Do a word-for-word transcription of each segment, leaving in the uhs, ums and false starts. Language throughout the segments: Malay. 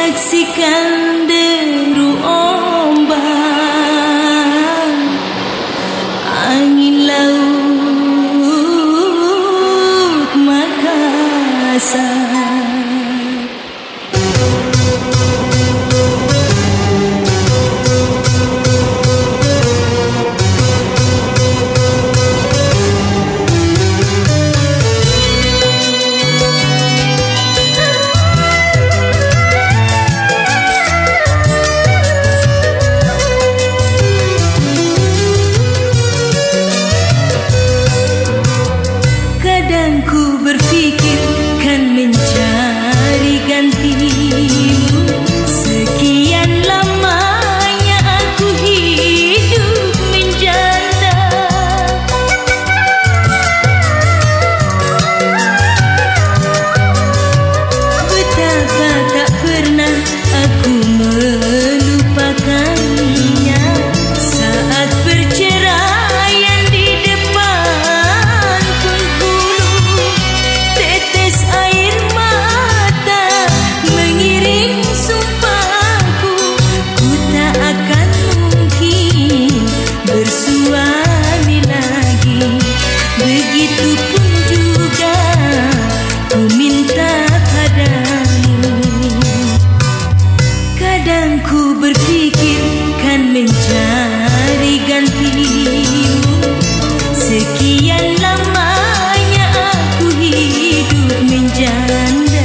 saksikan deru ombak, angin laut Makassar. Ku berfikir kan mencari gantimu. Sekian lamanya aku hidup menjanda. Betapa tak pernah aku melupakannya saat perceraian di depan Bengkulu. Tetes air mata mengiring sumpahku, ku tak akan mungkin bersuami lagi. Begitupun juga ku minta padamu. Kadang ku berfikir kan mencari gantimu. Sekian lamanya aku hidup menjanda.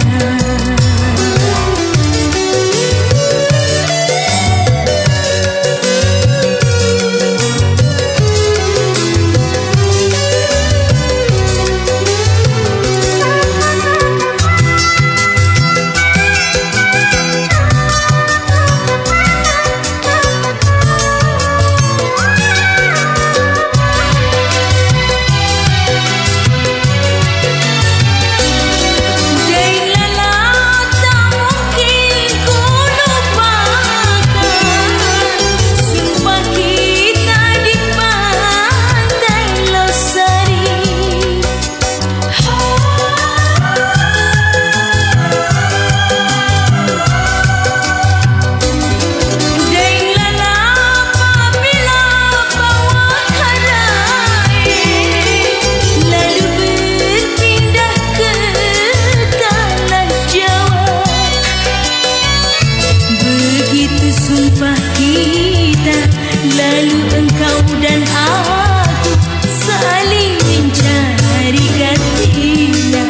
Sumpah kita, lalu engkau dan aku saling mencari gantinya.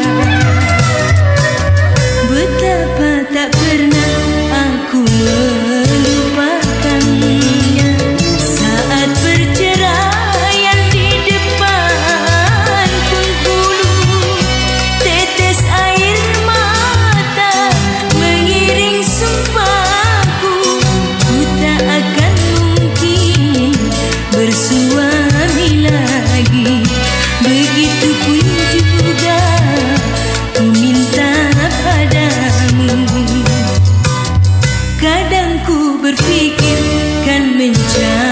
Betapa tak pernah aku melupakannya saat perceraian di depan Bengkulu. Tetes air mata mengiring sumpahku, ku tak akan mungkin bersuami lagi. Begitupun juga ku minta padamu. Kadang ku berfikir kan mencari